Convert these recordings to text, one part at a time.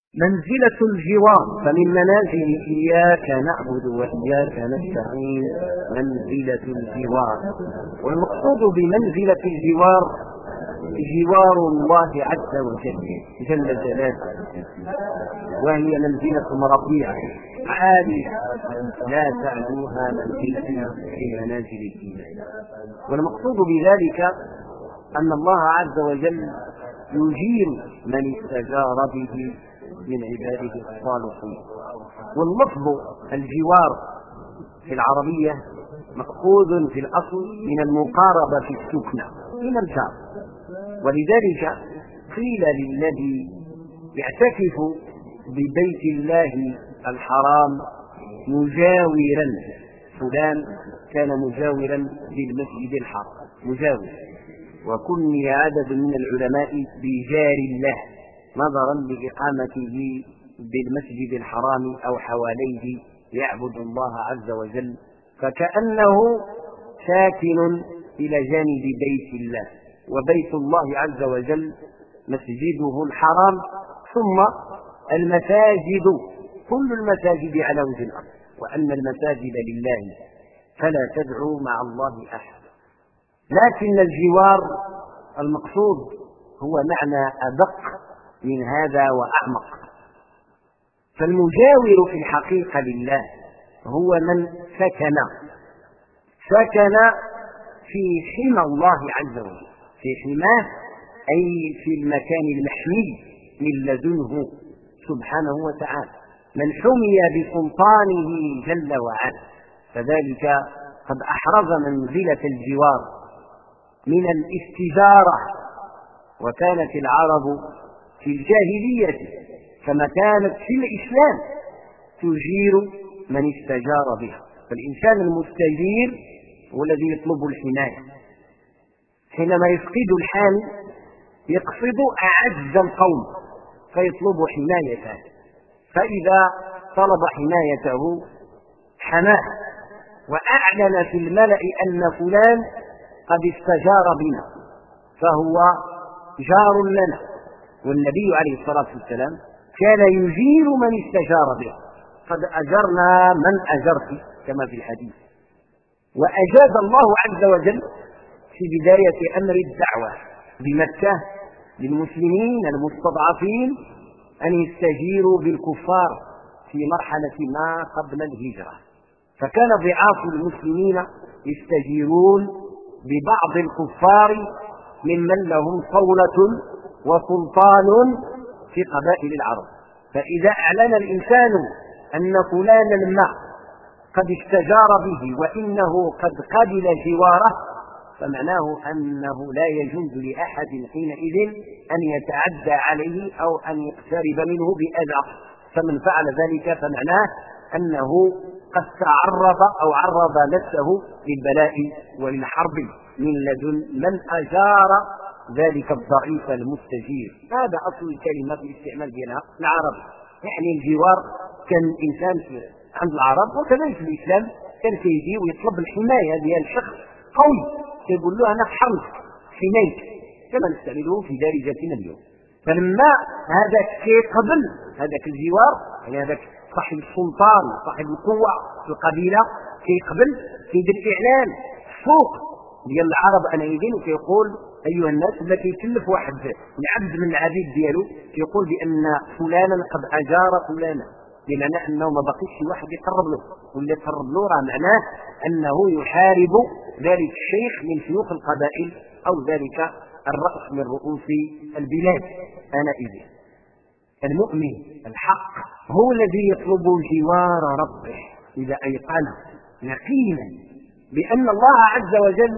منزلة الجوار، فمن منازل إياك نعبد وإياك نستعين منزلة الجوار. والمقصود بمنزلة الجوار جوار الله عز وجل جل جلاله، وهي منزلة رفيعة عالية لا تعلوها منزلة في منازل الإيمان. والمقصود بذلك أن الله عز وجل يجير من استجار به من عباده الصالحين. واللفظ الجوار في العربية مأخوذ في الأصل من المقاربة في السكنة من الجار، ولذلك قيل للذي يعتكف ببيت الله الحرام مجاورا، فلان كان مجاورا للمسجد الحرام مجاور، وكني عدد من العلماء بجار الله نظرا لإقامته بالمسجد الحرام أو حواليه يعبد الله عز وجل، فكأنه ساكن إلى جانب بيت الله، وبيت الله عز وجل مسجده الحرام، ثم المساجد كل المساجد على وجه الأرض، وأن المساجد لله فلا تدعوا مع الله أحد. لكن الجوار المقصود هو معنى أدق من هذا وأعمق. فالمجاور في الحقيقة لله هو من سكن في حمى الله عز وجل، في حماه أي في المكان المحمي من لدنه سبحانه وتعالى، من حمي بسلطانه جل وعلا، فذلك قد أحرز منزلة الجوار من الاستجارة. وكانت العرب في الجاهلية كما كانت في الإسلام تجير من استجار بها، فالإنسان المستجير هو الذي يطلب الحماية. حينما يفقد الحامي يقصد أعز القوم فيطلب حمايته، فإذا طلب حمايته حماه وأعلن في الملأ أن فلان قد استجار بنا فهو جار لنا. والنبي عليه الصلاة والسلام كان يجير من استجار به، قد أجرنا من أجرت كما في الحديث. وأجاز الله عز وجل في بداية أمر الدعوة بمكة للمسلمين المستضعفين أن يستجيروا بالكفار في مرحلة ما قبل الهجرة، فكان ضعاف المسلمين يستجيرون ببعض الكفار ممن لهم صولة وسلطان في قبائل العرب. فإذا أعلن الإنسان أن فلانا ما قد استجار به وإنه قد قبل جواره فمعناه أنه لا يجوز لأحد حينئذ أن يتعدى عليه أو أن يقترب منه بأذى، فمن فعل ذلك فمعناه أنه قد تعرض أو عرض نفسه للبلاء وللحرب من لدن من أجار ذلك الضعيف المستجير. هذا أصل الكلمة في الاستعمال ديالها العربي، يعني الجوار كان الإنسان عند العرب وكذلك في الإسلام كان كيجي ويطلب الحماية ديال شخص قوي، يقول له أنا حرمت حمايك كما نستعمله في دارجتنا اليوم. فلما هذا قبل هذاك الجوار، يعني هذاك صاحب السلطان صاحب القوة في القبيلة كيقبل كيدير إعلان فوق ديال العرب أنا يدين وكيقول أيها الناس لا كيكلف واحد العبد من العبيد ديالو كيقول بأن فلانا قد أجار فلانا، بمعنى أنه ما بقيش شي واحد يقرب له، واللي يقرب له راه معناه أنه يحارب ذلك الشيخ من شيوخ القبائل أو ذلك الرأس من رؤوس البلاد. آنئذ المؤمن الحق هو الذي يطلب جوار ربه إذا أيقن يقينا بأن الله عز وجل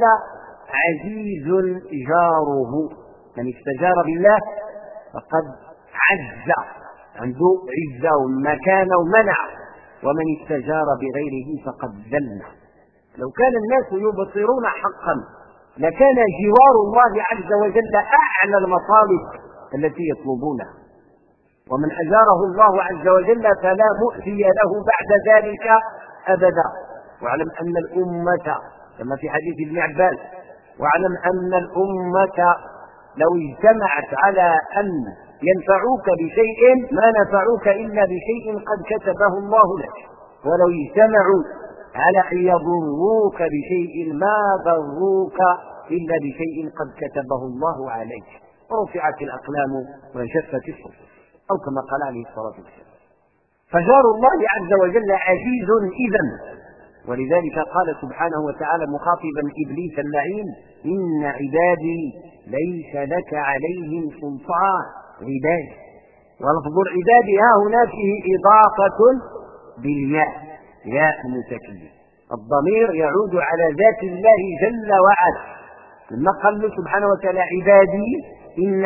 عزيز جاره. من استجار بالله فقد عز، عنده عزة ومكانة ومنع، ومن استجار بغيره فقد ذل. لو كان الناس يبصرون حقا لكان جوار الله عز وجل أعلى المطالب التي يطلبونها، ومن أجاره الله عز وجل فلا مؤتي له بعد ذلك أبدا. واعلم أن الأمة كما في حديث ابن عباس واعلم أن الأمة لو اجتمعت على أن ينفعوك بشيء ما نفعوك إلا بشيء قد كتبه الله لك، ولو اجتمعوا على أن يضروك بشيء ما ضروك إلا بشيء قد كتبه الله عليك. ورفعت الأقلام وانجفت الصحف، أو كما قال عليه الصلاة والسلام. فجار الله عز وجل عزيز إذن، ولذلك قال سبحانه وتعالى مخاطبا إبليس اللعين: إن عبادي ليس لك عليهم سلطان. عبادي، ولفظ العباد ها هنا فيه إضافة بالياء، ياء المتكلم، الضمير يعود على ذات الله جل وعلا. لما قال سبحانه وتعالى عبادي، إن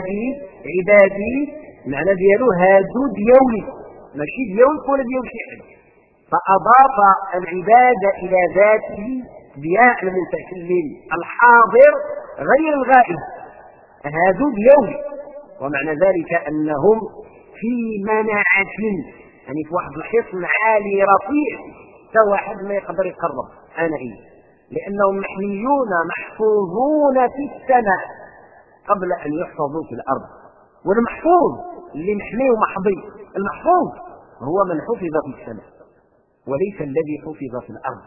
عبادي معنى ديالو هادو ديولي، ماشي ديولك ولا ديول شي حد، فأضاف العبادة إلى ذاته بياء المتكلم الحاضر غير الغائب، هادو ديولي. ومعنى ذلك أنهم في مناعة، يعني في واحد الحصن عالي رفيع، تا واحد ما يقدر يقرب أنا لأنهم محميون محفوظون في السماء قبل أن يحفظوا في الأرض. والمحفوظ اللي محميه محظي، المحفوظ هو من حفظ في السماء وليس الذي حفظ في الأرض.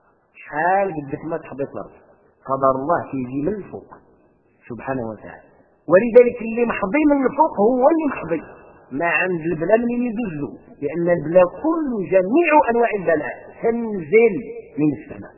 شحال بدك ما تحبط الأرض، قدر الله كيجي من الفوق سبحانه وتعالى. ولذلك اللي محظي من الفوق هو اللي محظي، ما عند البلاء من يدوزو، لأن البلاء كله جميع أنواع البلاء تنزل من السماء.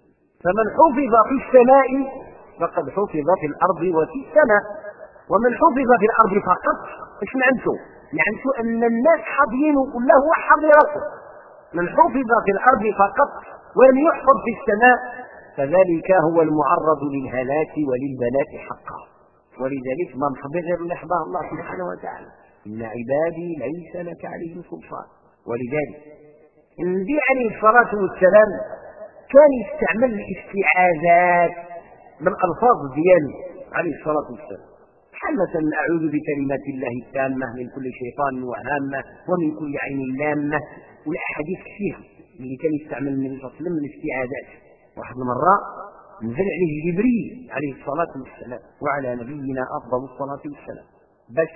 فمن حفظ في السماء فقد حفظ في الأرض وفي السماء. ومن حفظ في الأرض فقط ايش معنته؟ معنته أن الناس حاضرين ولا هو حاضرته. من حفظ في الأرض فقط ولم يحفظ في السماء فذلك هو المعرض للهلاك وللبلاء حقا. ولذلك ما محضر غير اللي حضاه الله سبحانه وتعالى: إن عبادي ليس لك عليهم سلطان. ولذلك النبي عليه الصلاة والسلام كان يستعمل الاستعاذات بالألفاظ دياله عليه الصلاة والسلام، مثلا: أعوذ بكلمات الله التامة من كل شيطان وهامة ومن كل عين لامة. والأحاديث كثيرة اللي كان يستعمل النبي صلى الله عليه وسلم من الاستعاذات. واحد المرة نزل عليه جبريل عليه الصلاة والسلام وعلى نبينا أفضل الصلاة والسلام، باش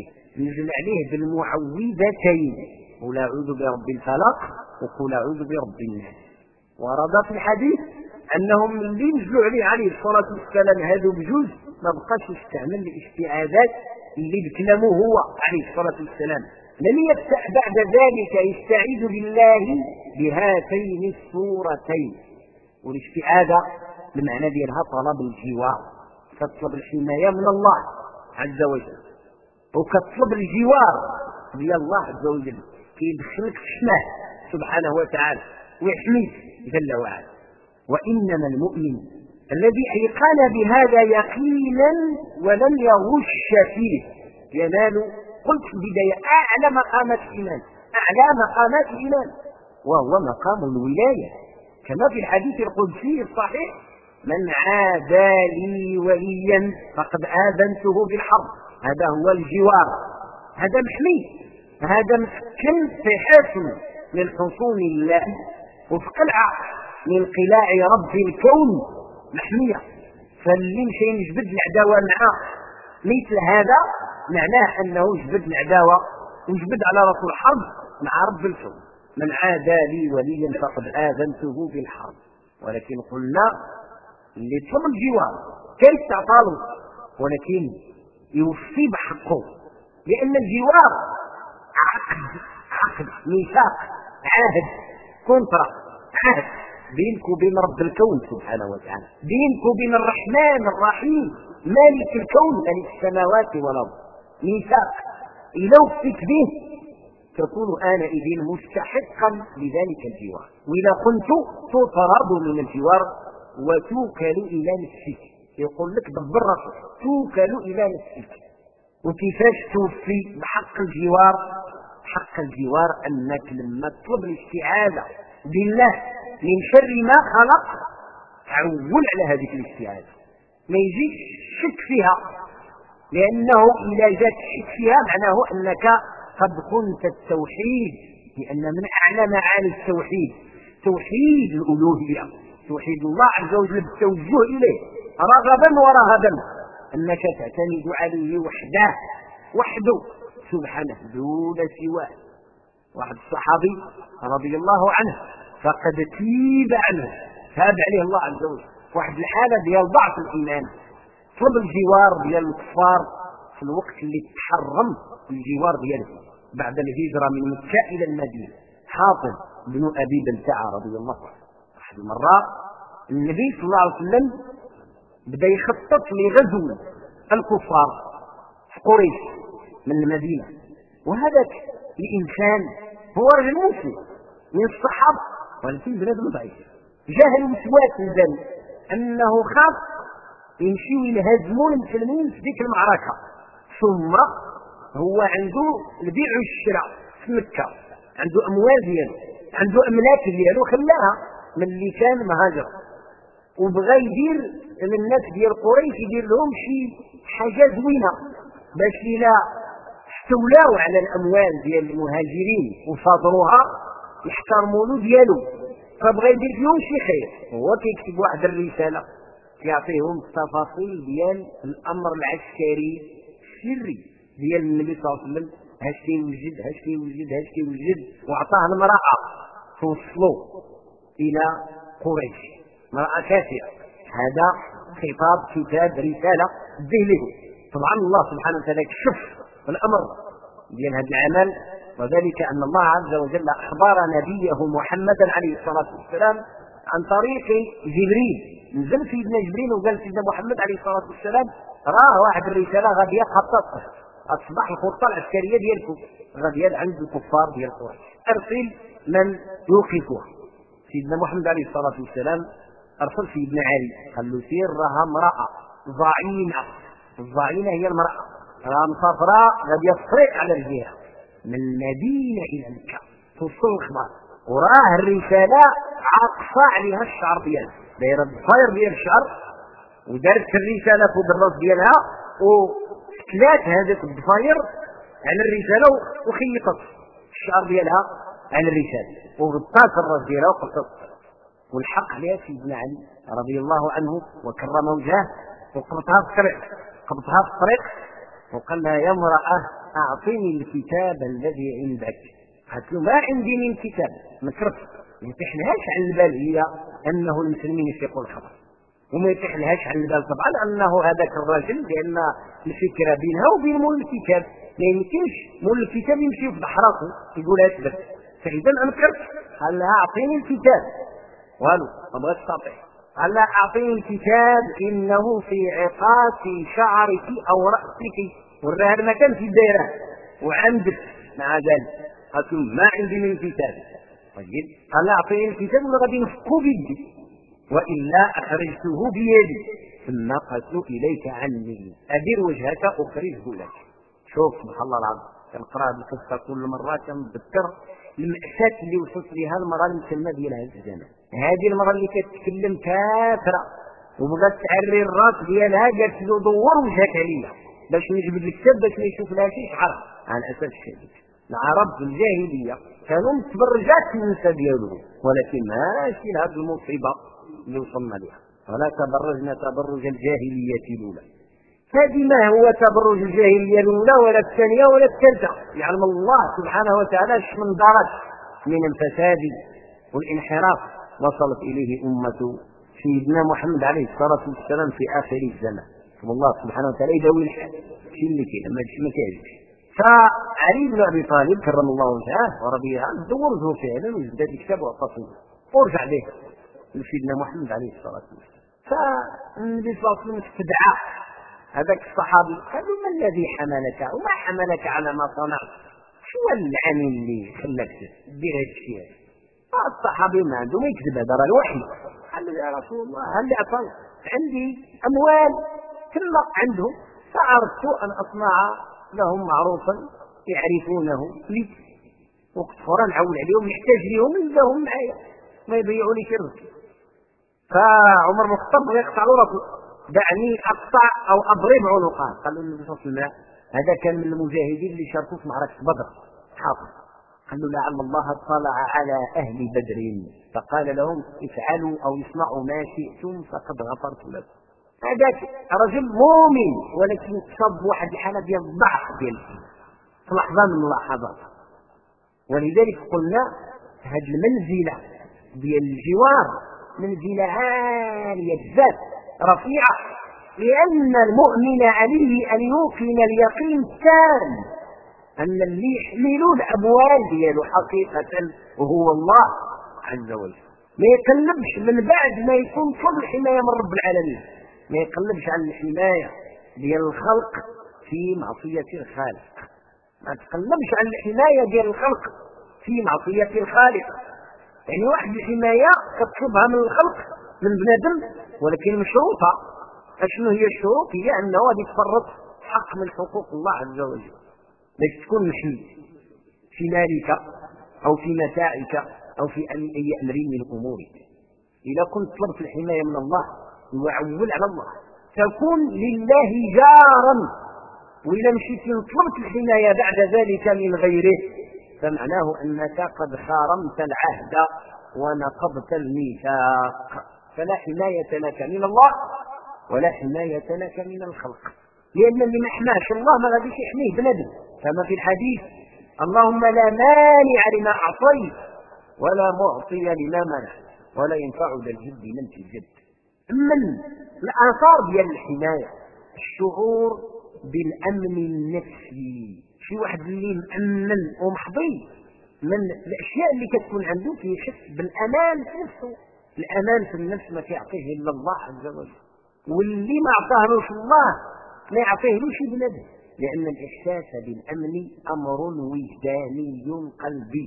نزل عليه بالمعوذتين: قل أعوذ برب الفلق وقل أعوذ برب الناس. ورد في الحديث أنهم اللي نزلوا عليه عليه الصلاة والسلام هذو بجوز ما بقاش يستعمل الاستعاذات اللي بكلامه هو عليه الصلاة والسلام، لم يبدأ بعد ذلك يستعيذ بالله بهاتين السورتين. والاستعاذة المعنى ديالها طلب الجوار، كتطلب الحماية من الله عز وجل، وكتطلب الجوار ديال الله عز وجل كيدخلك في حماه سبحانه وتعالى ويحميك جل وعلا. وإنما المؤمن الذي أيقن بهذا يقينا ولم يغش فيه ينال، قلت في البداية، أعلى مقامات الإيمان، أعلى مقامات الإيمان، وهو مقام الولاية، كما في الحديث القدسي الصحيح: من عادى لي وليا فقد آذنته بالحرب. هذا هو الجوار، هذا محمي، هذا مسكن في حصن من حصون الله وفي قلعة من قلاع رب الكون محمية. فاللي مشى يجبد العداوة معه مثل هذا معناه أنه جبد العداوة وجبد على رأس الحرب مع رب الكون. من عادى لي وليا فقد آذنته بالحرب. ولكن قلنا اللي طلب الجوار كيف تعطاله، ولكن يوفي بحقه، لأن الجوار عقد ميثاق عهد كونترا، عهد بينك وبين رب الكون سبحانه وتعالى، بينك وبين الرحمن الرحيم مالك الكون مالك السماوات والأرض، ميثاق. إذا وفيت به تكون آنئذ مستحقا لذلك الجوار. وإذا كنت تطرد من الجوار وتوكل إلى نفسك، يقول لك دبر راسك، توكل إلى نفسك. وكيفاش توفي بحق الجوار؟ حق الجوار أنك لما تطلب الاستعاذة بالله من شر ما خلق تعول على هذه الاستعاذة، ما يجيش شك فيها، لأنه إذا جاء الشك فيها معناه أنك قد كنت التوحيد، لأن من أعلى معاني التوحيد توحيد الألوهية، توحيد الله عز وجل بالتوجه إليه رغبا ورهبا، أنك تعتمد عليه وحده وحده سبحانه دون سواه. واحد الصحابي رضي الله عنه فقد تيب عنه، تاب عليه الله عز وجل واحد الحاله ديال ضعف الايمان، طلب الجوار ديال الكفار في الوقت اللي تحرم الجوار دياله بعد الهجره من مكه الى المدينه. حاطب بن ابي بلتعه رضي الله عنه واحد المره النبي صلى الله عليه وسلم بدا يخطط لغزو الكفار في قريش من المدينه، وهذاك الانسان هو رجل مسلم من الصحابه ولكن بنادم ضعيف، جاهل وسواس الدم انه خاف يمشيو ينهزموا المسلمين في ديك المعركه. ثم هو عنده البيع والشراء في مكه، عنده اموال ديالو، عنده املاك ديالو خلاها من اللي كان مهاجر، وبغى يدير للناس ديال قريش يدير لهم شي حاجه زوينه باش الا استولاو على الاموال ديال المهاجرين وصادروها يحترموا له ديالو، فبغى يدير فيهم شي خير. هو كيكتب واحد الرساله يعطيهم التفاصيل ديال الامر العسكري السري ديال النبي صلى الله عليه وسلم، هاش كيوجد هاش كيوجد هاش كيوجد، وعطاه المراه توصلوا الى قريش، امراه كافيه. هذا خطاب كتاب رساله به له. طبعا الله سبحانه وتعالى كشف الامر ديال هذا العمل، وذلك ان الله عز وجل اخبر نبيه محمدا عليه الصلاه والسلام عن طريق جبريل. نزل سيدنا جبريل وقال سيدنا محمد عليه الصلاه والسلام راه واحد الرساله غاديه خطط اصبح الخطه العسكريه ديالكم غاديه عند الكفار ديال قريش، ارسل من يوقفها. سيدنا محمد عليه الصلاه والسلام ارسل سيدنا علي قال له سير راها امراه ضعينه، الضعينه هي المراه راها مسافره غاديه في الطريق على رجليها من المدينه الى مكه، توصل الخبر وراه الرساله عاقصه عليها الشعر ديالها، دايره الضفاير ديال الشعر ودارت الرساله فوق الراس ديالها وثلاث هذيك الضفاير على الرساله وخيطت الشعر ديالها على الرساله وغطات الراس ديالها وقصت، والحق عليها سيدنا علي رضي الله عنه وكرم وجهه وقبضها في الطريق وقال لها يا امراه اعطيني الكتاب الذي عندك. قالت له ما عندي من كتاب، نكرت ما يتحلهاش على البال هي انه المسلمين يسيقوا الخبر، وما يتحلهاش على البال طبعا انه هذاك الرجل لان الفكره بينها وبين مول الكتاب ما يمكنش مول الكتاب يمشي في بحراته يقول اثبت، فاذا انكرت. قال لها اعطيني الكتاب، والو ما بغاتش تعطيه. قال لها اعطيني الكتاب انه في عقاص شعرك او راسك، وراها المكان في الدائره وعندك مع ذلك. قالت له ما عندي من كتاب. طيب قال لها اعطيني الكتاب ولا غادي نفكو بيدي والا اخرجته بيدي ثم قلت اليك عني ادير وجهك اخرجه لك. شوف سبحان الله العظيم، كنقرا هذه القصه كل مره كنتذكر المأساة اللي وصلت لها المراه المسلمه ديال هذا الزمان. هذه المراه اللي كتكلم كافره وبغات تعري الراس ديالها، قالت له دور وجهك عليا باش نجبد الكتاب باش ما يشوف لها شي شعر. على الاساس الشديد العرب في الجاهليه كانوا متبرجات النساء ديالهم، ولكن ماشي لهذه المصيبه اللي وصلنا لها، ولا تبرجنا تبرج الجاهليه الاولى. هذه ما هو تبرج الجاهليه الاولى ولا الثانيه ولا الثالثه، يعلم الله سبحانه وتعالى من درج من الفساد والانحراف وصلت اليه امه سيدنا محمد عليه الصلاه والسلام في اخر الزمان. والله سبحانه وتعالى يداوي الحال شي اللي كاين ما كاينش. فعلي بن ابي طالب كرم الله وجهه ورضي عنه دوره فعلا وجد الكتاب وقصه ورجع به لسيدنا محمد عليه الصلاه والسلام. فالنبي صلى الله عليه وسلم استدعى هذاك الصحابي قال له ما الذي حملك وما حملك على ما صنعت؟ شو العمل اللي خلاك دير هذا الشيء؟ الصحابي ما عنده ما يكذب، هذا راه الوحي. قال له يا رسول الله هل اعطيت عندي اموال كما عندهم فاردت ان اصنع لهم معروفا يعرفونه لي وقت اخرى نعول عليهم نحتاج لهم نلقاهم معايا ما يضيعوا لي كرز. فعمر بن الخطاب يقطع له راسه، دعني اقطع او اضرب عنقه. قال له النبي صلى الله عليه وسلم هذا كان من المجاهدين اللي شاركوا في معركه بدر حاضر. قال له لعل الله اطلع على اهل بدر فقال لهم افعلوا او اصنعوا ما شئتم فقد غفرت لكم. هذاك رجل مؤمن ولكن تصاب واحد الحاله ديال الضعف ديال في لحظه من اللحظات. ولذلك قلنا هذه المنزله ديال الجوار منزله عاليه بزاف رفيعه، لان المؤمن عليه ان يوقن اليقين التام ان اللي يحملوا الاموال ديالو حقيقه وهو الله عز وجل. ما يقلبش من بعد ما يكون طلب الحمايه من رب العالمين، ما يقلبش على الحمايه ديال الخلق في معصيه الخالق، ما تقلبش على الحمايه ديال الخلق في معصيه الخالق. يعني واحد الحمايه كتطلبها من الخلق من بنادم ولكن مشروطه. اشنو هي الشروط؟ هي انه غادي يتفرط حق من حقوق الله عز وجل، باش تكون محمي في مالك او في متاعك او في اي امر من امورك. اذا كنت طلبت الحمايه من الله وعول على الله تكون لله جارا، واذا مشيت طلبت الحمايه بعد ذلك من غيره فمعناه انك قد خارمت العهد ونقضت الميثاق. فلا حمايه لك من الله ولا حمايه لك من الخلق، لان اللي ما حماش الله ما غاديش يحميه بنادم. كما في الحديث: اللهم لا مانع لما اعطيت ولا معطي لما منع ولا ينفع ذا الجد منك الجد. من الاثار ديال الحمايه الشعور بالامن النفسي. شي واحد اللي مامن ومحظي من الاشياء اللي كتكون عنده كيحس بالامان في نفسه. الامان في النفس ما كيعطيه الا الله عز وجل، واللي ما عطاهلوش الله ما يعطيهلوش بنادم، لان الاحساس بالامن امر وجداني قلبي.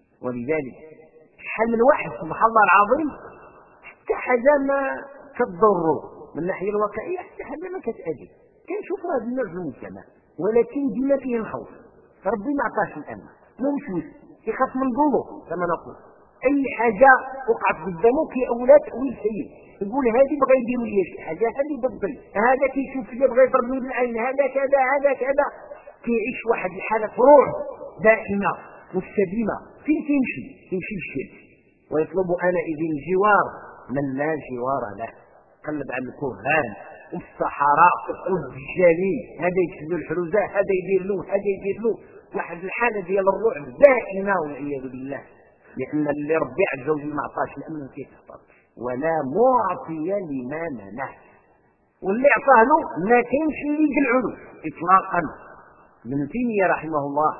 ولذلك شحال من واحد سبحان الله العظيم حتى حاجه ما كتضره من الناحيه الواقعيه، حتى حاجه ما كتأذي، كنشوفوا هذا النوع في المجتمع ولكن ديما فيه الخوف. ربي ما عطاش الامن، موسوس كيخاف من ظلمه. كما نقول اي حاجه وقعت قدامه كيأولها تأويل سيء، يقول هذه بغى يديروا لي شي حاجه، هذه ضدي، هذا كيشوف لي بغى يضربني بالعين، هذا كذا هذا كذا. كيعيش واحد الحاله رعب دائمه مستديمه. فين تمشي للشرك ويطلب انئذ الجوار من لا جوار له. قلب على الكهان والصحراء والدجالين، هذا يشد الحروزه، هذا يدير له، هذا يدير له. واحد الحاله ديال الرعب دائمه والعياذ بالله، لان اللي ربي عز وجل ما عطاش الامن كيتفضل ولا معطي لما منع، واللي عطاه له ما كاينش اللي يقلعوا له اطلاقا. ابن تيميه رحمه الله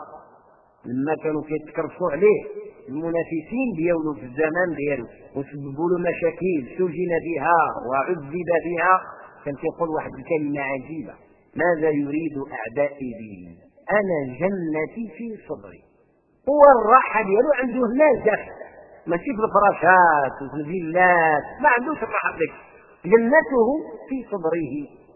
لما كانوا كيتكرفوا عليه المنافسين ديالو في الزمان ديالو وسببوا له مشاكل سجن بها وعذب بها، كان كيقول واحد الكلمه عجيبه: ماذا يريد اعدائي بي؟ انا جنتي في صدري. هو الراحه ديالو عنده هنا داخل، ماشي في الفراشات وفي الفيلات، ما عندوش الراحه ديك، جنته في صدره.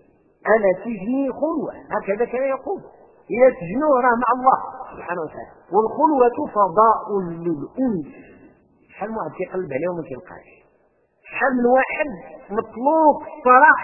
انا سجني خلوه، هكذا كان يقول. إذا سجنوه راه مع الله سبحانه وتعالى، والخلوة فضاء للأنس. شحال من واحد كيقلب عليه وما كيلقاش، شحال من واحد مطلوب الصلاح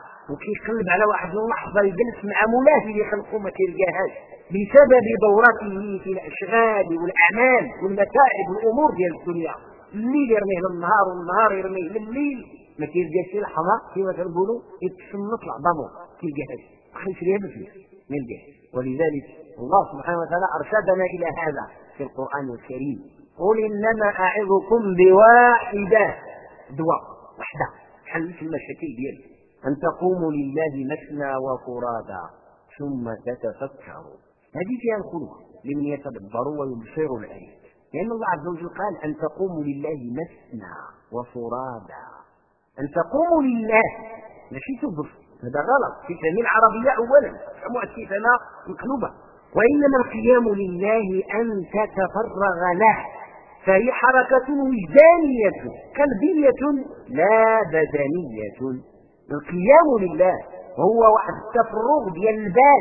وكيقلب على واحد اللحظة يجلس مع مولاه اللي خلقه ما كيلقاهاش بسبب دورته في الأشغال والأعمال والمتاعب والأمور ديال الدنيا. الليل يرميه للنهار والنهار يرميه لليل، ما كيلقاش شي لحظة كما كنقولوا يتسنط لعظامه كيلقاهاش، واخا يشريها بفلوس ما يلقاهاش. ولذلك الله سبحانه وتعالى أرشدنا إلى هذا في القرآن الكريم: قل إنما أعظكم بواحدة، دواء وحدة حلت المشاكل ديالك، أن تقوموا لله مثنى وفرادا ثم تتفكروا. هذه فيها الخلوة لمن يتدبروا ويبصروا الآيات، لأن الله عز وجل قال أن تقوموا لله مثنى وفرادا. أن تقوموا لله ماشي تبص، هذا غلط في فهم العربية أولا، فهموا كيفما مقلوبة. وإنما القيام لله أن تتفرغ له، فهي حركة وجدانية قلبية لا بدنية. القيام لله هو واحد التفرغ ديال البال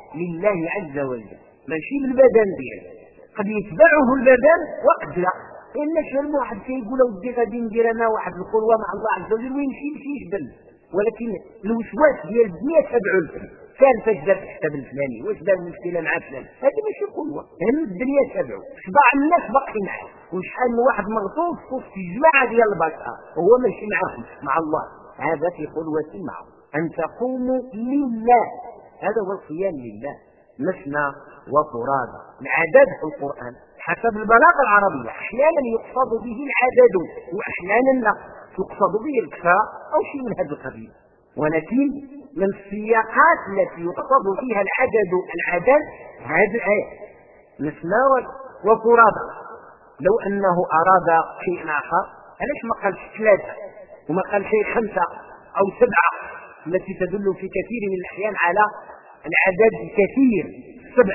لله عز وجل، ماشي بالبدن ديالو. قد يتبعه البدن وقد لا، لأن شحال واحد كيقول ودي غادي ندير أنا واحد الخلوة مع الله عز وجل ويمشي يجبل، ولكن الوسواس ديال الدنيا تبعوا الفلان، كان فاش دار الحساب الفلاني، واش دار المشكله مع فلان، هذه ماشي قوه، هم الدنيا تبعوا، شبع الناس باقي معاه، وشحال من واحد مغصوب في الجماعه ديال البشر هو ماشي معاهم مع الله، هذا في قلوة معه. أن تقوموا لله، هذا هو القيام لله، مثنى وفرادى. العدد في القرآن حسب البلاغة العربية أحيانا يقصد به العدد وأحيانا لا، يقصد به الكفاء أو شيء من هذا القبيل، ولكن من السياقات التي يقصد فيها العدد هذه الآية مثنى وفرادى. لو أنه أراد شيء آخر علاش ما قالش 3 وما قال شيء 5 أو 7 التي تدل في كثير من الأحيان على العدد الكثير 7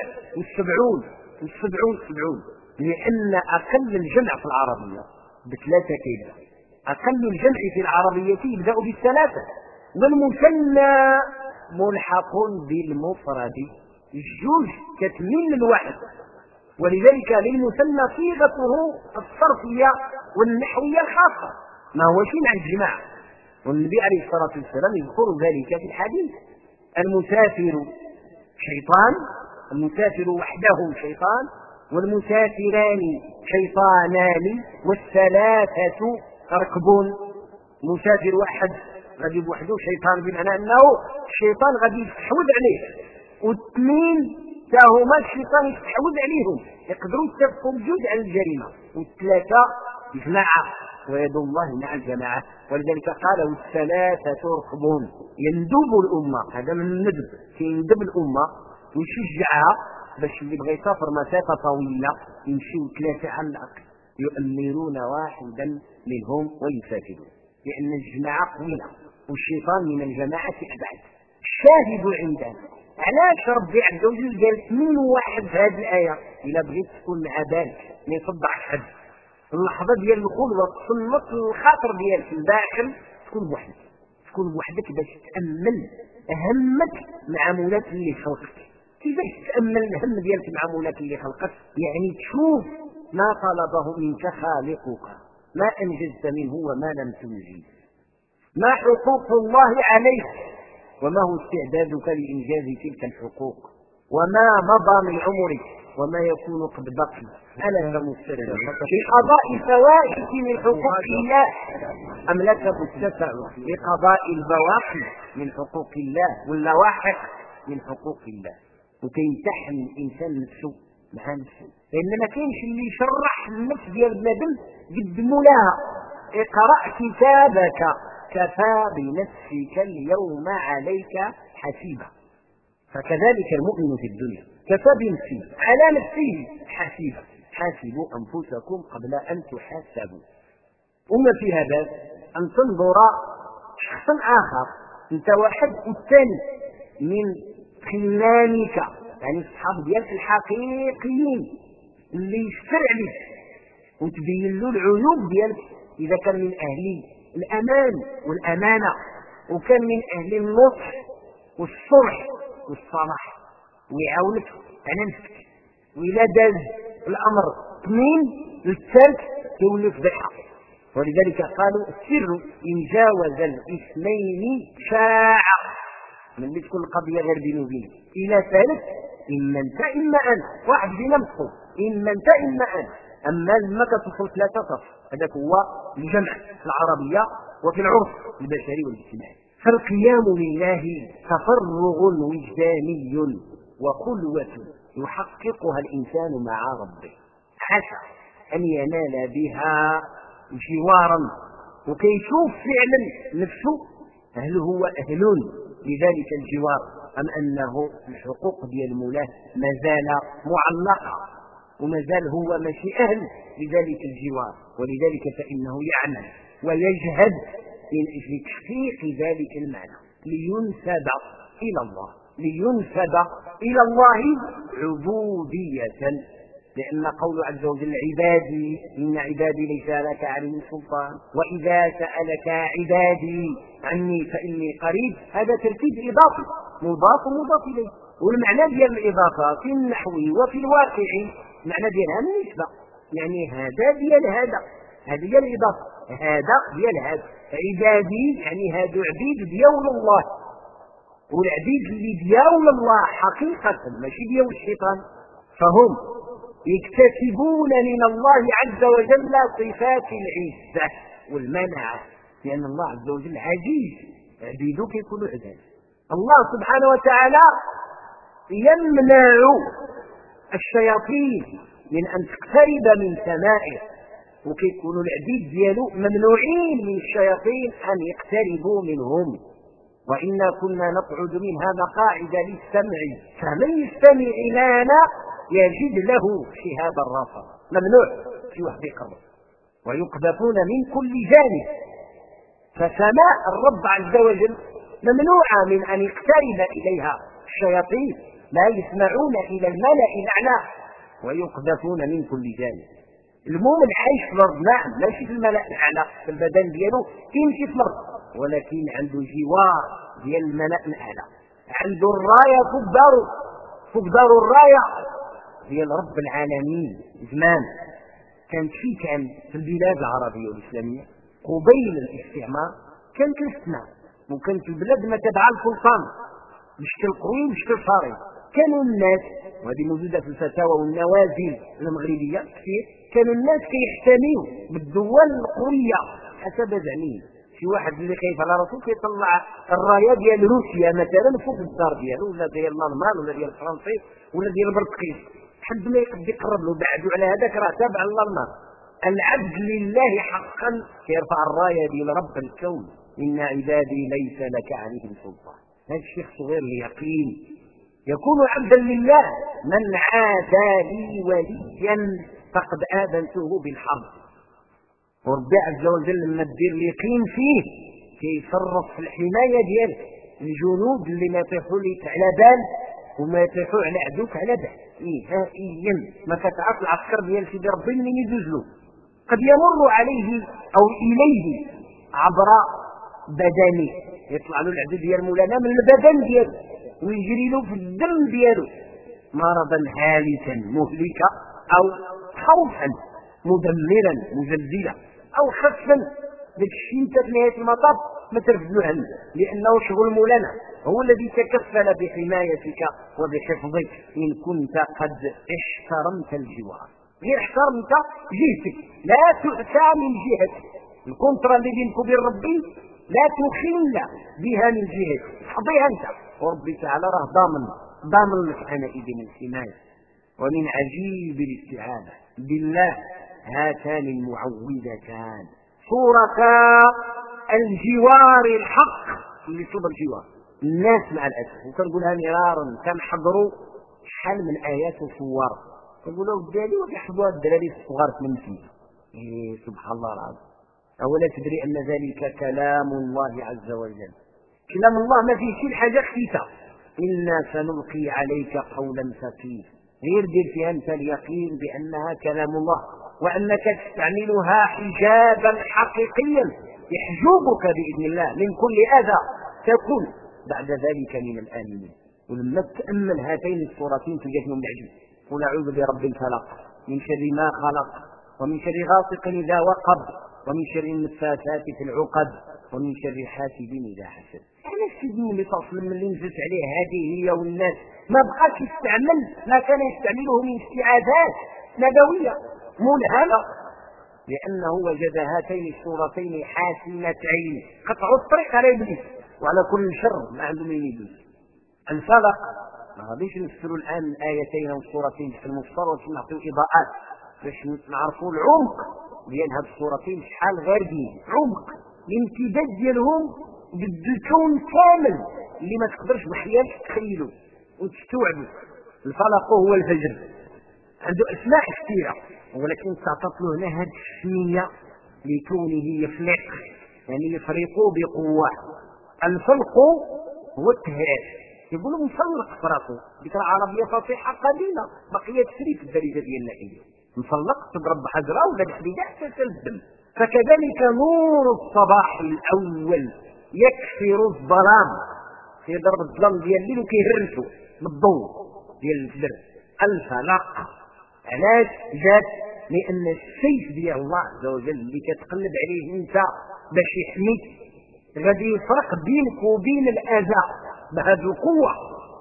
والسبعون، لأن أقل الجمع في العربية ب3 كيف، أقل الجمع في العربية يبدأ ب3، والمثنى ملحق بالمفرد، الجوج كتميل الواحد، ولذلك للمثنى صيغته الصرفية والنحوية الخاصة، ما هو شيء عن الجماعة. والنبي عليه الصلاة والسلام يذكر ذلك في الحديث: المسافر شيطان، المسافر وحده شيطان، والمسافران شيطانان، والثلاثة ركب. مسافر واحد غادي بوحده شيطان، بمعنى أنه الشيطان غادي يستحوذ عليه، والاثنين هما الشيطان يستحوذ عليهم، يقدروا يتفقوا بجوج على الجريمة، والثلاثة جماعة، ويد الله مع الجماعة. ولذلك قال: والثلاثة ركب، يندب الأمة، هذا من الندب، يندب الأمة ويشجعها باش اللي بغى يسافر مسافة طويلة يمشيوا 3 على الأقل، يؤمرون واحدا منهم ويسافرون، لأن الجماعة قوية والشيطان من الجماعة أبعد. الشاهد عندنا علاش ربي عز وجل قال 2 واحد في هذه الآية؟ إلا بغيت تكون مع بالك ما يصدع حد، اللحظة ديال الخلوة تصنط الخاطر ديالك في الداخل تكون بوحدك باش تأمل همك معاملات اللي خلقك. كيفاش تأمل الهم ديالك معاملات اللي خلقك؟ يعني تشوف ما طلبه منك خالقك، ما أنجزت منه وما لم تنجز، ما حقوق الله عليك، وما هو استعدادك لإنجاز تلك الحقوق، وما مضى من عمرك، وما يكون قد بقي. ألا مستدعى لقضاء فوائد من حقوق الله، أم لك متسع لقضاء البواقي من حقوق الله واللواحق من حقوق الله؟ وكيمتحن الإنسان نفسه مع نفسه، لأن ما كاينش اللي يشرح النفس ديال بنادم قدموا لها: اقرأ كتابك كفى بنفسك اليوم عليك حسيبا. فكذلك المؤمن في الدنيا كفى بنفسه على نفسه حسيبا، حاسبوا أنفسكم قبل أن تحاسبوا. وما في هذا أن تنظر شخصا آخر، أنت واحد والثاني من خلانك، يعني الصحاب ديالك الحقيقيين اللي يشفر عليك وتبين له العيوب ديالك، إذا كان من أهل الأمان والأمانة، وكان من أهل النصح والصلح والصلاح، ويعاونك على نفسك، وإلا داز الأمر 2 للثالث يولي فضيحة. ولذلك قالوا: السر إن جاوز الإثنين شاع، من اللي تكون القضية غير بينه وبينك إلى ثالث، إما أنت إما أنا، واحد بينا مدخل، إما أنت إما أنا. أما لما كتصل 3 صف، هذاك هو الجمع في العربية وفي العرف البشري والاجتماعي. فالقيام لله تفرغ وجداني وخلوة يحققها الإنسان مع ربه، عسى أن ينال بها جوارا، وكيشوف فعلا نفسه هل هو أهل لذلك الجوار، أم أنه الحقوق ديال مولاه مازال معلقة ومازال هو ماشي أهل لذلك الجوار. ولذلك فإنه يعمل ويجهد من أجل تحقيق ذلك المعنى، لينسب إلى الله، لينسب إلى الله عبودية. لأن قول عز وجل: عبادي إن عبادي ليس لك عليهم سلطان، وإذا سألك عبادي عني فإني قريب، هذا تركيب إضافي مضاف ومضاف إليه. والمعنى ديال الإضافة في النحو وفي الواقع معنى ديالها النسبة، يعني هذا ديال هذا، هذه هي الإضافة، هذا ديال هذا. عبادي يعني هادو عبيد ديال الله، والعبيد اللي ديال الله حقيقة ماشي ديال الشيطان، فهم يكتسبون من الله عز وجل صفات العزة والمنعة، لأن الله عز وجل عزيز عبيدو كيكونوا عباد. الله سبحانه وتعالى يمنع الشياطين من أن تقترب من سمائه، وكيكونوا العبيد ديالو ممنوعين من الشياطين أن يقتربوا منهم. وإنا كنا نقعد منها مقاعد للسمع فمن يستمع لنا يجد له شهابا رصدا. ممنوع في واحد يقرب. ويقذفون من كل جانب، فسماء الرب عز وجل ممنوعة من أن يقترب إليها الشياطين، لا يسمعون إلى الملأ الأعلى ويقذفون من كل جانب. المؤمن عايش في الأرض، نعم، ماشي في الملأ الأعلى، في البدن ديالو يمشي في الأرض، ولكن عنده جوار ديال الملأ الأعلى، عنده الراية فوق دارو الراية ديال رب العالمين. زمان كانت في البلاد العربية والإسلامية قبيل الاستعمار كانت الفتنة، وكانت البلاد ما تبع السلطان، مش القوي مش الصارم. كانوا الناس، وهذه موجودة في الفتاوى والنوازل المغربية كثير، كانوا الناس كيحتميوا بالدول القوية حسب زعمهم. شي واحد اللي خايف على راسو كيطلع الرايه ديال روسيا مثلا فوق الدار ديالو، ولا ديال الالمان، ولا ديال الفرنسي، ولا ديال البرتقيس، حد ما يقدر يقرب له. بعدو على هذاك راه تابع للالمان. العبد لله حقا كيرفع الرايه ديال رب الكون، ان عبادي ليس لك عليهم سلطان. هذا الشيخ صغير اليقين يكون عبدا لله. من عادى لي وليا فقد آذنته بالحرب. وربي عز وجل لما دير اليقين فيه كيصرف في الحمايه ديال الجنود اللي ما يطيحوا لك على بال وما يطيحوا على عدوك على بال نهائيا. ما كتعرف العسكر ديال سيدي ربي من يجوز له، قد يمر عليه او اليه عبر بدنه، يطلع له العدو ديال مولانا من البدن ديالو ويجري له في الدم ديالو مرضا هالكا مهلكا او خوفا مدمرا مزلزلا او خفا. داك الشيء انت في نهايه المطاف ما ترفدوا عنه، لانه شغل مولانا هو الذي تكفل بحمايتك وبحفظك ان كنت قد احترمت الجوار. غير احترمت جهتك، لا تؤتى من جهتك. الكونترا اللي بينك وبين ربي لا تخل بها من جهتك، حظيها انت، وربي تعالى راه ضامن لك حينئذ الحمايه. ومن عجيب الاستعاذه بالله هاتان المعوذتان صورتا الجوار الحق اللي صوب الجوار. الناس مع الاسف وكنقولها مرارا كنحضروا شحال من ايات وصور كنقولوا ودالي ويحفظوها الدراري الصغار من فيه. سبحان الله العظيم. اولا تدري ان ذلك كلام الله عز وجل، كلام الله ما فيه شي حاجه خفيفه. انا سنلقي عليك قولا ثقيلا. غير دير فيها انت اليقين بانها كلام الله، وانك تستعملها حجابا حقيقيا يحجبك باذن الله من كل اذى تكون بعد ذلك من الامنين. ولما تامل هاتين السورتين تلقى فيهم العجب. قل اعوذ برب الفلق من شر ما خلق، ومن شر غاسق اذا وقب، ومن شر النفاثات في العقد، ومن شر حاسد اذا حسد. انا سيدنا اللي تصل من اللي نزلت عليه هذه هي والناس ما بقاش يستعمل ما كان يستعمله من استعاذات نبويه ملهمه، لانه وجد هاتين السورتين حاسمتين قطعوا الطريق على ابليس وعلى كل شر ما عنده من يدوس. الفلق ما غاديش نفسروا الان الايتين والسورتين في المفسر ونعطيو اضاءات باش نعرفوا العمق ديال هاد السورتين شحال غارقين. عمق الامتداد ديالهم ضد الكون كامل اللي ما تقدرش بخيالك تخيلوا وتستوعبوا. الفلق هو الفجر، عنده اسماء كثيره ولكن تعطت له هنا هذه السميه لكونه يفلق، يعني يفرق بقوه. الفلق هو التهراس، يقولوا مفلق فرقه، ذكر عربيه فصيحه قديمه بقيه تسري في الدارجه ديالنا اليوم. مفلق تضرب بحجره ولا بحديده حتى تلبن. فكذلك نور الصباح الاول يكسر الظلام، كيضرب الظلام ديال الليل وكيهرسو بالضوء ديال الفجر. الفلق علاش جات؟ لان السيف ديال الله عز وجل اللي كتقلب عليه انت باش يحميك غادي يفرق بينك وبين الاذى بهذه القوه،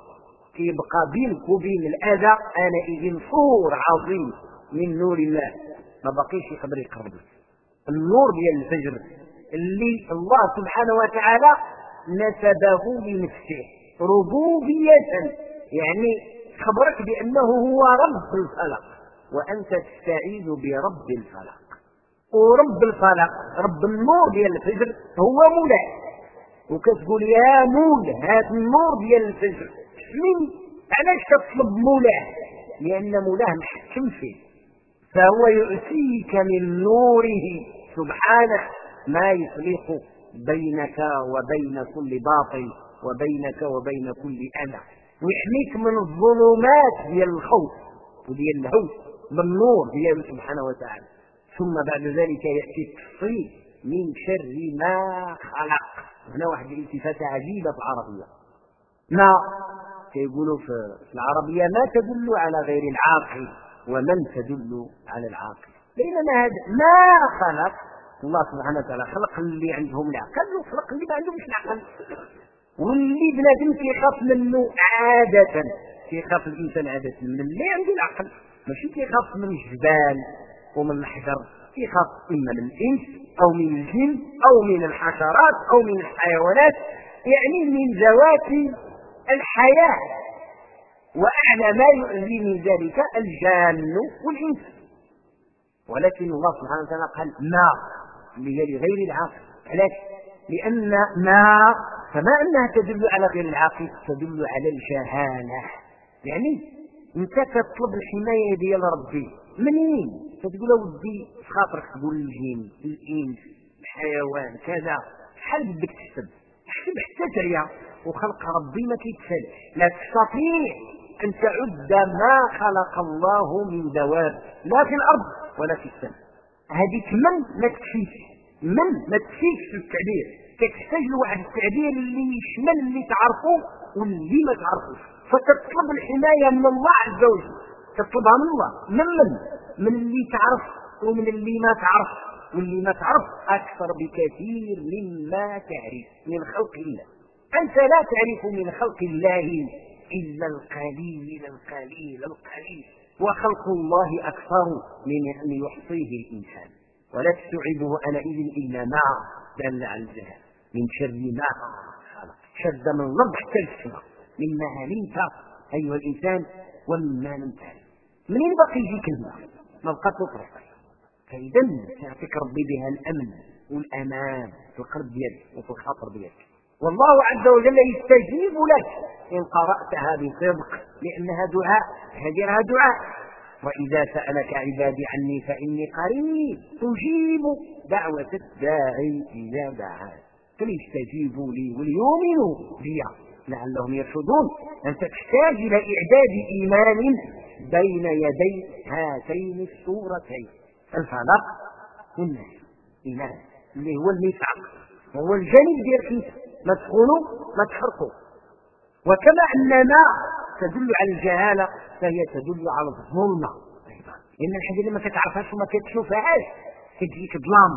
كيبقى بينك وبين الاذى انا اذن صور عظيم من نور الله ما بقيش يقدر يقرب. النور ديال الفجر اللي الله سبحانه وتعالى نسبه لنفسه ربوبية، يعني خبرك بأنه هو رب الفلق، وأنت تستعيذ برب الفلق. ورب الفلق رب النور ديال الفجر هو مولاه، وكتقول يا مول هذا النور ديال الفجر. علاش تطلب مولاه؟ لأن مولاه محكم فيه، فهو يؤتيك من نوره سبحانه ما يفرق بينك وبين كل باطل وبينك وبين كل أذى، ويحميك من الظلمات ديال الخوف وديال الهوس بالنور ديال سبحانه وتعالى. ثم بعد ذلك يأتي التفصيل من شر ما خلق. هنا واحد الالتفاتة عجيبة في العربية. ما يقولوا في العربية ما تدل على غير العاقل ومن تدل على العاقل، بينما هذا ما خلق الله سبحانه وتعالى خلق اللي عندهم العقل وخلق اللي ما عندهمش العقل، واللي بنادم كيخاف منه عادة، كيخاف الإنسان عادة من اللي عنده العقل، ماشي كيخاف من الجبال ومن الحجر، كيخاف إما من الإنس أو من الجن أو من الحشرات أو من الحيوانات، يعني من ذوات الحياة. وأعلى ما يؤذي من ذلك الجان والإنس. ولكن الله سبحانه وتعالى قال ما لغير العاقل. علاش؟ لأن ما فما أنها تدل على غير العاقل تدل على الجهالة. يعني أنت تطلب الحماية ديال ربي منين؟ تقول ودي خاطرك تقول الجن الإنس الحيوان كذا، شحال بدك تحسب حتى تعيا، وخلق ربي ما كيتسالش. لا تستطيع أن تعد ما خلق الله من دواب لا في الأرض ولا في السماء. هذيك من ما تكفيش، من ما تكفيش في التعبير، تحتاج لواحد التعبير اللي يشمل اللي تعرفه واللي ما تعرفوش. فتطلب الحماية من الله عز وجل، تطلبها من الله، من اللي تعرف ومن اللي ما تعرف، واللي ما تعرف أكثر بكثير مما تعرف من خلق الله. أنت لا تعرف من خلق الله إلا القليل القليل القليل، وخلق الله أكثر من أن يحصيه الإنسان. ولا تستوعبه أنئذ إلا ما دل على الجهل. من شر ما خلق، شد من الأرض حتى السماء، مما علمت أيها الإنسان ومما لم تعلم. منين باقي يجيك الماء؟ ما بقى تطرق. فإذا سيعطيك ربي بها الأمن والأمان في القلب ديالك وفي الخاطر ديالك. والله عز وجل يستجيب لك إن قرأتها بصدق، لأنها دعاء، هذه دعاء. وإذا سألك عبادي عني فإني قريب أجيب دعوة الداعي إذا دعان فليستجيبوا لي وليؤمنوا بي لعلهم يرشدون. أنت تحتاج إلى إعداد إيمان بين يدي هاتين السورتين، الفلق والناس، إيمان اللي هو الميثاق، وهو الجانب ديال ما تدخلوا ما تحرقوا. وكما أن ما تدل على الجهالة فهي تدل على الظلمة أيضا، لأن الحاجة اللي ما كتعرفهاش وما كتشوفهاش كتجيك ظلام.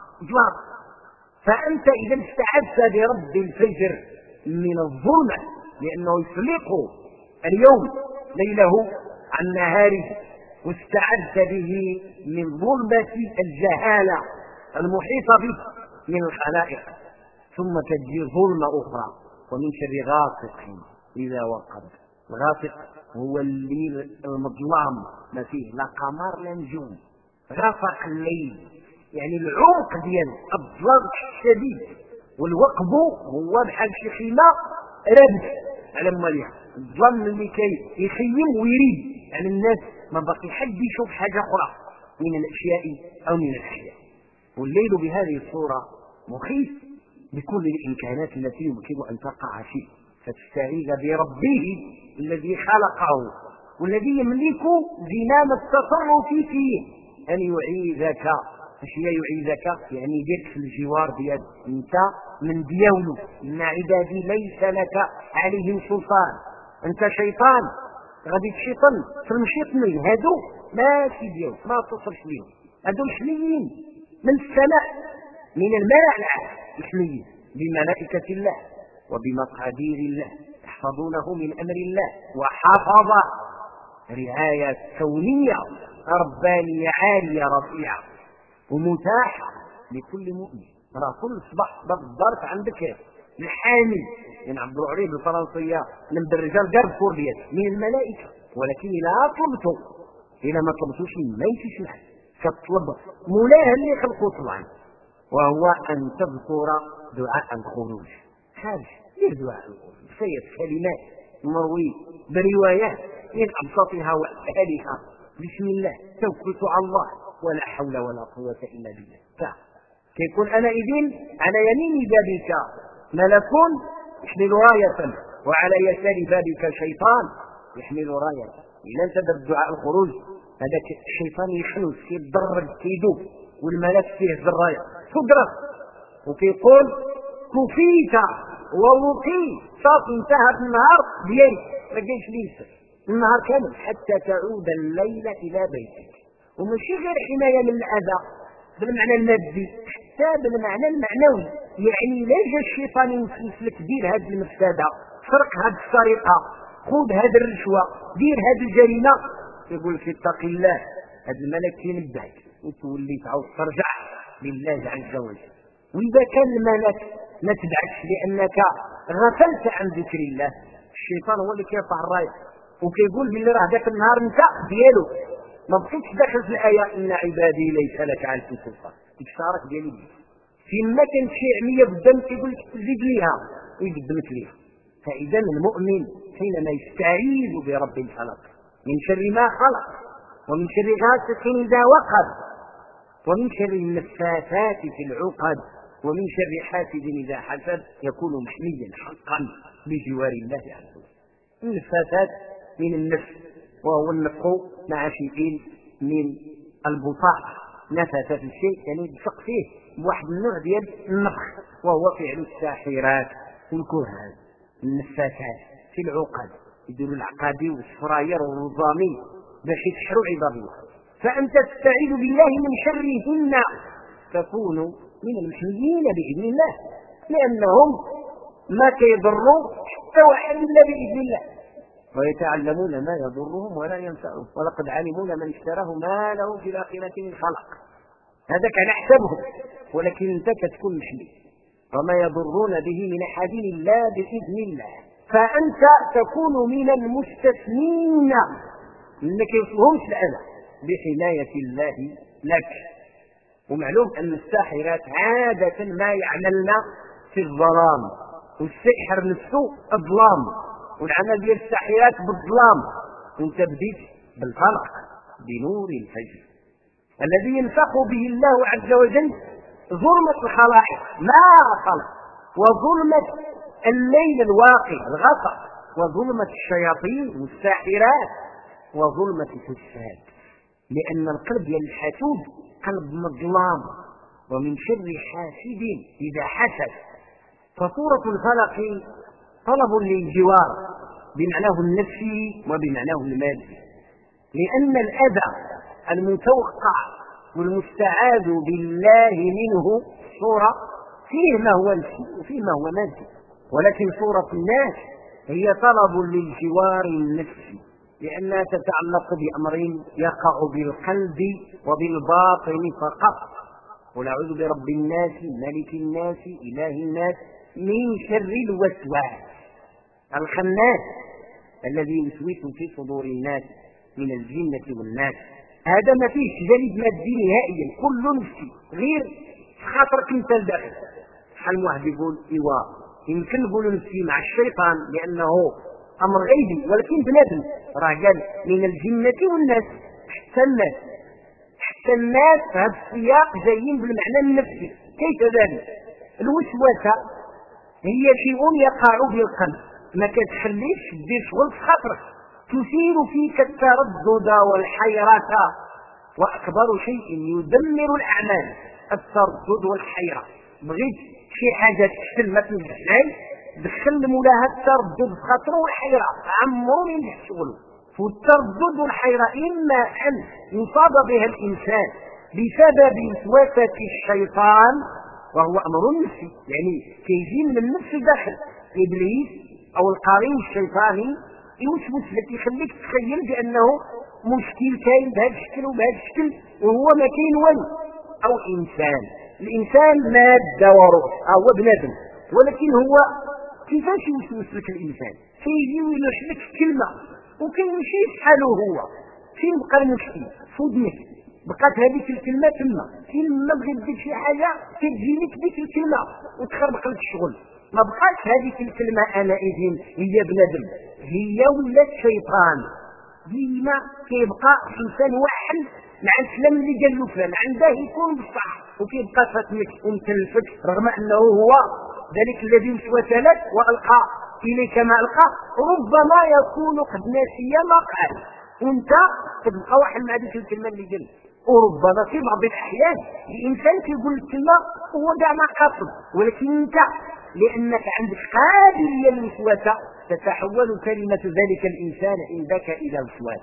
فأنت إذا استعذت برب الفجر من الظلمة، لأنه يفلق اليوم ليله عن نهاره، واستعذت به من ظلمة الجهالة المحيطة به من الخلائق، ثم تجي ظلمة أخرى ومن شر غاسق إذا وقب. الغاسق هو الليل المظلام، ما فيه لا قمر لا نجوم. غسق الليل يعني العمق ديال الظلام الشديد، والوقب هو بحال شي خيمة رابد على مواليها، الظلام اللي يخيم ويريد على الناس، ما باقي حد يشوف حاجة أخرى من الأشياء أو من الأحياء. والليل بهذه الصورة مخيف بكل الإمكانات التي يمكن أن تقع فيه، فتستعيذ بربه الذي خلقه والذي يملك زمام التصرف فيه أن يعيذك. أشياء يعيذك يعني يديك في الجوار ديال أنت من دياولو، إن عبادي ليس لك عليهم سلطان. أنت شيطان غادي تشيطن في المشيطنين، هادو ماشي ديالو ما تصلش ليهم، هادو محميين من السماء من الملائكة، محميين بملائكة الله وبمقادير الله، يحفظونه من أمر الله، وحفظ رعاية كونية ربانية عالية رفيعة ومتاحة لكل مؤمن. راه كل صباح بالضرب عندك الحامي ينعبروا عليه بالفرنسيه المدرجه القرب كورديات من الملائكه. ولكن الا طلبته الا ما طلبتوش ما يمشيش معك، كتطلب مولاه اللي خلقه طبعا، وهو ان تذكر دعاء الخروج. خارج غير دعاء الخروج سيد كلمات مروي بروايات من ابسطها واسهلها: بسم الله توكلت على الله ولا حول ولا قوه الا بالله. كيكون انا اذن على يمين بابك ملك يحمل رايه وعلى يسار بابك شيطان يحمل رايه. اذا انت الدعاء الخروج هذاك الشيطان يخلص يتدرج كيدوب والملك فيه الرايه تدرك وكيقول كفيت ووقيت صافي انتهى النهار ديالك ما كاينش ليس النهار كامل حتى تعود الليل الى بيتك. وماشي غير حمايه من الاذى بالمعنى المادي، حتى بالمعنى المعنوي. يعني لا جا الشيطان يوسوس لك دير هذه المفسده، سرق هذه السرقه، خذ هذه الرشوه، دير هذه الجريمه، يقول لك اتق الله، هذا الملك ينبهك وتولي تعاود ترجع لله عز وجل. واذا كان الملك ما تدعكش لانك غفلت عن ذكر الله، الشيطان هو اللي كيرفع الرايه وكيقول بلي راه ذاك النهار انت ديالو ما بقيتش داخل في الايه ان عبادي ليس لك عليهم سلطان. الشارك ديالي فيما كانت شي عميه قدام كيقول لك زيد ليها ويقدمك ليها. فاذا المؤمن حينما يستعيذ برب الفلق من شر ما خلق ومن شر غاسق اذا وقب ومن شر النفاثات في العقد ومن شر حاسد اذا حسد يكون محميا حقا بجوار الله عز وجل. النفاثات من النفس وهو النفخ مع شيء من البطاق، نفث في الشيء يعني يدفق فيه بواحد النوع ديال النفخ وهو فعل الساحرات والكهان. النفاثات في العقد يديروا العقادي والسفراير والنظامي باش يسحروا عباد الله. فانت تستعيذ بالله من شرهن تكون من المحميين باذن الله، لانهم ما كيضروا حتى واحد الا باذن الله، ويتعلمون ما يضرهم ولا ينفعهم ولقد علموا من اشتراه ما له في الاخره من خلق. هذا كان حسابهم، ولكن انت كتكون محمي وما يضرون به من احد الا باذن الله. فانت تكون من المستثنين اللي كيوصلهمش الاذى بحمايه الله لك. ومعلوم ان الساحرات عاده ما يعملن في الظلام، والسحر نفسه الظلام، والعمل ديال الساحرات بالظلام. وانت بديت بالفلق بنور الفجر الذي ينفخ به الله عز وجل ظلمة الخلائق ما خلق، وظلمة الليل الواقع الغسق، وظلمة الشياطين والساحرات، وظلمة الفساد. لأن القلب ديال الحسود قلب مظلام. ومن شر حاسد إذا حسد. فسورة الفلق طلب للجوار بمعناه النفسي وبمعناه المادي، لأن الأذى المتوقع والمستعاذ بالله منه صورة فيه ما هو نفسي وفيه ما هو مادي، ولكن صورة الناس هي طلب للجوار النفسي، لأنها تتعلق بأمر يقع بالقلب وبالباطن فقط. قل أعوذ برب الناس ملك الناس إله الناس من شر الوسواس الخناس الذي يوسوس في صدور الناس من الجنة والناس. هذا ما فيش جانب مادي نهائيا، كل نفسي غير خاطرك انت الداخل. شحال واحد يقول ايوا يمكن نقول نفسي مع الشيطان لانه امر غيبي، ولكن بنادم راه قال من الجنة والناس. حتى الناس في هذا السياق جايين بالمعنى النفسي. كيف ذلك؟ الوسوسة هي شيء يقع بالقلب ما كتخليش دير شغل في خاطرك، تثير فيك التردد والحيرة، واكبر شيء يدمر الاعمال التردد والحيرة. بغيت شي حاجه تشتل ما تنجحش دخل مولاها التردد في خاطره والحيرة عمرو من شغله. والتردد والحيرة اما ان يصاب بها الانسان بسبب وسوسة الشيطان وهو امر نفسي، يعني كيجي من النفس داخل ابليس او القرين الشيطاني يوسوس لك يخليك تخيل بانه مشكل كاين بهذا الشكل وبهذا الشكل وهو ما كاين والو. او انسان، الانسان ماده وروح هو بنادم، ولكن هو كيفاش يوسوس لك الانسان؟ كيجي ويلوح لك كلمه وكيمشي بحاله هو. فين بقى المشكل؟ فودنك بقات هذيك الكلمه تما، فين ما بغيت دير شي حاجه كتجي لك ديك الكلمه وتخربق لك الشغل. ما بقاش هذيك الكلمه انا اذن هي بنادم، هي ولات شيطان. ديما كيبقى انسان واحد مع الكلام اللي قال له فلان عنده يكون بصح، وكيبقى فاتنك ومتلفك رغم انه هو ذلك الذي وسوس لك والقى اليك ما القى. ربما يكون قد نسي ما قال وانت تبقى واحد مع هذيك الكلمه اللي قال. وربما في بعض الاحيان الانسان كيقول الكلمه هو كاع ما قاصد، ولكن انت لانك عندك قابليه للوسوسه تتحول كلمه ذلك الانسان عندك الى وسواس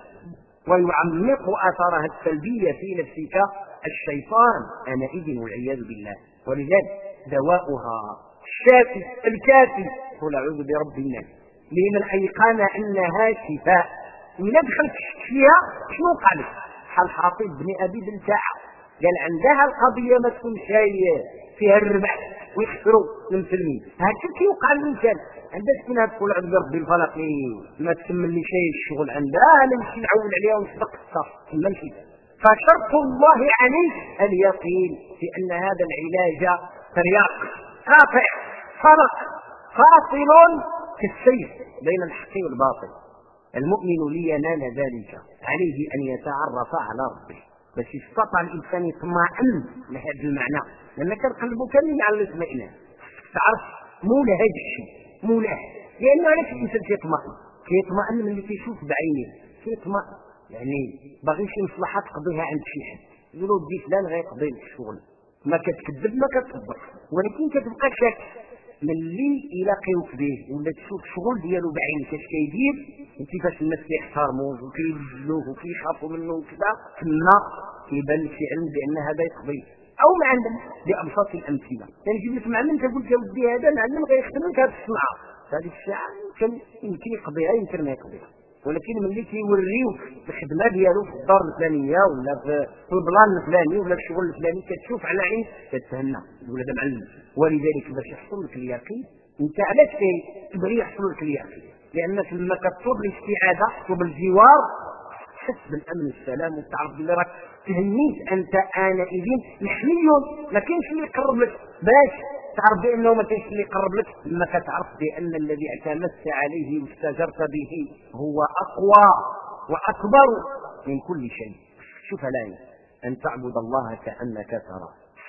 ويعمق اثارها السلبيه في نفسك الشيطان انئذ والعياذ بالله. ولذلك دواؤها الشافي الكافي قل اعوذ برب الناس، لمن ايقن انها شفاء. اذا دخلت فيها شنو قالت؟ بحال حاطب بن ابي بلتاعه قال عندها القضيه ما تكونش فيها الربح ويخسروا المسلمين. هكا كيوقع الانسان عندها تكون تقول اعوذ برب الفلق ما تكمل لي شيء الشغل عندها انا نمشي نعول عليها ونصدق الصف ثم نمشي. فشرط الله عليك اليقين في ان هذا العلاج ترياق قاطع فرق فاصل كالسيف بين الحق والباطل. المؤمن لينال ذلك عليه ان يتعرف على ربه باش يستطيع الانسان يطمئن لهذا المعنى، لان كان قلبه كامل على الاطمئنان. تعرف مولاه هذا الشيء مولاه، لانه علاش الانسان كيطمئن ملي كيشوف بعينيه، كيطمئن يعني باغي شي مصلحه تقضيها عند شي حد يقولوا دي فلان غيقضي لك الشغل، ما كتكذب ما كتصدق، ولكن كتبقى شاك ملي يلاقيوك به ولا تشوف الشغل ديالو بعينك اش كيدير وكيفاش الناس كيحترموه وكيوجلوه وكيخافوا منه وكذا، تما كيبان لك علم بان هذا يقضي. او معلم بابسط الامثله، كنجيب لك معلم كنقول لك يا ودي هذا معلم غيخدم لك هذه الصنعه، هذه الساعه يمكن يقضيها يمكن ما يقضيها، ولكن ملي كيوريوك الخدمه ديالو في الدار الفلانيه ولا في البلان الفلاني ولا في الشغل الفلاني كتشوف على عين كتهنى تقول هذا معلم. ولذلك باش يحصل لك اليقين انت علاش تبغي يحصل لك اليقين؟ لانك لما كتطلب الاستعاذه تطلب الجوار تحس بالامن والسلام وتعرف بلي راك تهنيت انت انئذ محمي، ما كاينش اللي يقرب لك باش تعرف بانه ما كاينش اللي يقرب لك، لما كتعرف بان الذي اعتمدت عليه واستجرت به هو اقوى واكبر من كل شيء. شوف الايه ان تعبد الله كانك تراه.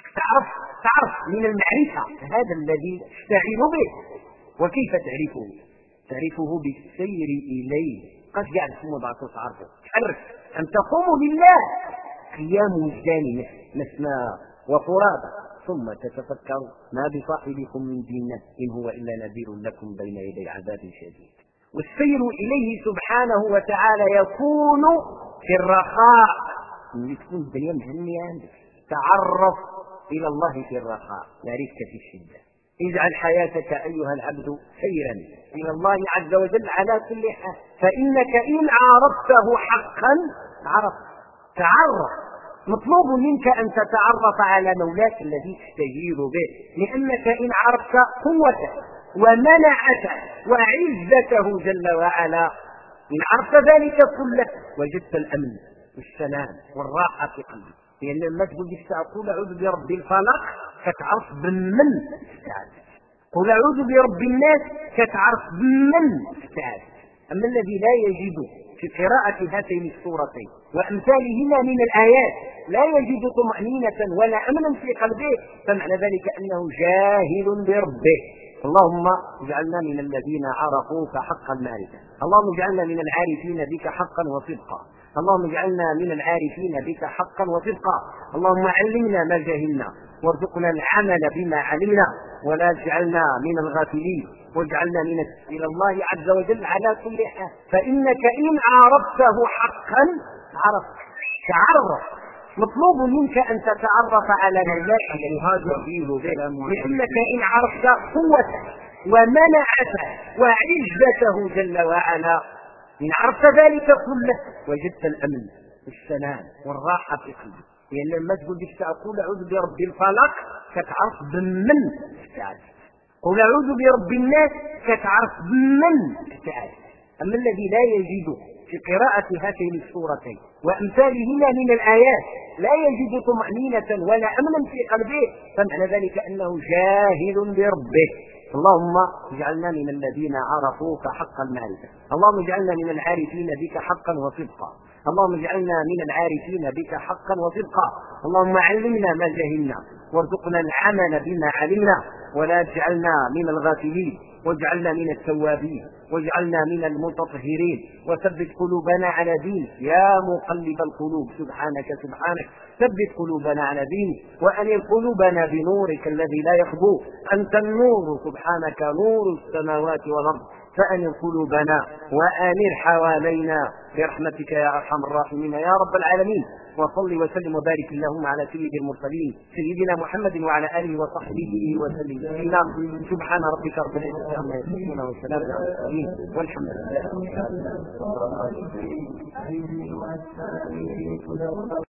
تعرف من المعرفه هذا الذي تستعين به. وكيف تعرفه؟ تعرفه بالسير اليه. قد قاعد تسمو بعض تعرفه تحرك ان تقوم بالله قيام وجداني مثنى وفرادى ثم تتفكر ما بصاحبكم من جنة إن هو إلا نذير لكم بين يدي عذاب شديد. والسير إليه سبحانه وتعالى يكون في الرخاء، من تكون الدنيا مهنية عندك تعرف إلى الله في الرخاء يعرفك في الشدة. اجعل حياتك أيها العبد سيرا إلى الله عز وجل على كل حال، فإنك إن عرفته حقا عرفت. تعرف، مطلوب منك أن تتعرف على مولاك الذي تستجير به، لأنك إن عرفت قوته ومنعته وعزته جل وعلا، إن عرفت ذلك كله وجدت الأمن والسلام والراحة في قلبك. لأن لما تقول لك قل أعوذ برب الفلق كتعرف بمن استعاذ، قل أعوذ برب الناس كتعرف بمن استعاذ. أما الذي لا يجد في قراءة هاتين السورتين وأمثالهما من الآيات لا يجد طمأنينة ولا أمنا في قلبه، فمعنى ذلك أنه جاهل بربه. اللهم اجعلنا من الذين عرفوك حق المعرفة، اللهم اجعلنا من العارفين بك حقا وصدقا، اللهم اجعلنا من العارفين بك حقا وصدقا، اللهم علمنا ما جهلنا وارزقنا العمل بما علمنا ولا تجعلنا من الغافلين واجعلنا من إلى الله عز وجل على كل حال. فإنك إن عرفته حقا عرفت. تعرف، مطلوب منك أن تتعرف على مولاك لأنك إن عرفت قوته ومنعته وعزته جل وعلا، إن عرفت ذلك كله وجدت الأمن والسلام والراحة في قلبك. لأن لما تقول لك أقول أعوذ برب الفلق كتعرف بمن استعاذ، قل أعوذ برب الناس كتعرف من تعالى. أما الذي لا يجد في قراءة هاتين السورتين وأمثالهما من الآيات لا يجد طمأنينة ولا أمنا في قلبه فمعنى ذلك أنه جاهل بربه. اللهم اجعلنا من الذين عرفوك حق المعرفة، اللهم اجعلنا من العارفين بك حقا وصدقا، اللهم اجعلنا من العارفين بك حقا وصدقا، اللهم علمنا ما جهلنا وارزقنا العمل بما علمنا ولا تجعلنا من الغافلين، واجعلنا من التوابين، واجعلنا من المتطهرين، وثبت قلوبنا على دينك يا مقلب القلوب. سبحانك ثبت قلوبنا على دينك وأنر قلوبنا بنورك الذي لا يخبو. أنت النور سبحانك، نور السماوات والأرض، فأنر قلوبنا وأنر حوالينا برحمتك يا أرحم الراحمين يا رب العالمين. وصل وسلم وبارك اللهم على سيد المرسلين سيدنا محمد وعلى آله وصحبه وسلم. سبحان ربك رب العزة عما يصفون وسلام على المرسلين والحمد لله.